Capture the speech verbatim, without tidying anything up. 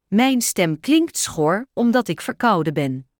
Mijn stem klinkt schor omdat ik verkouden ben.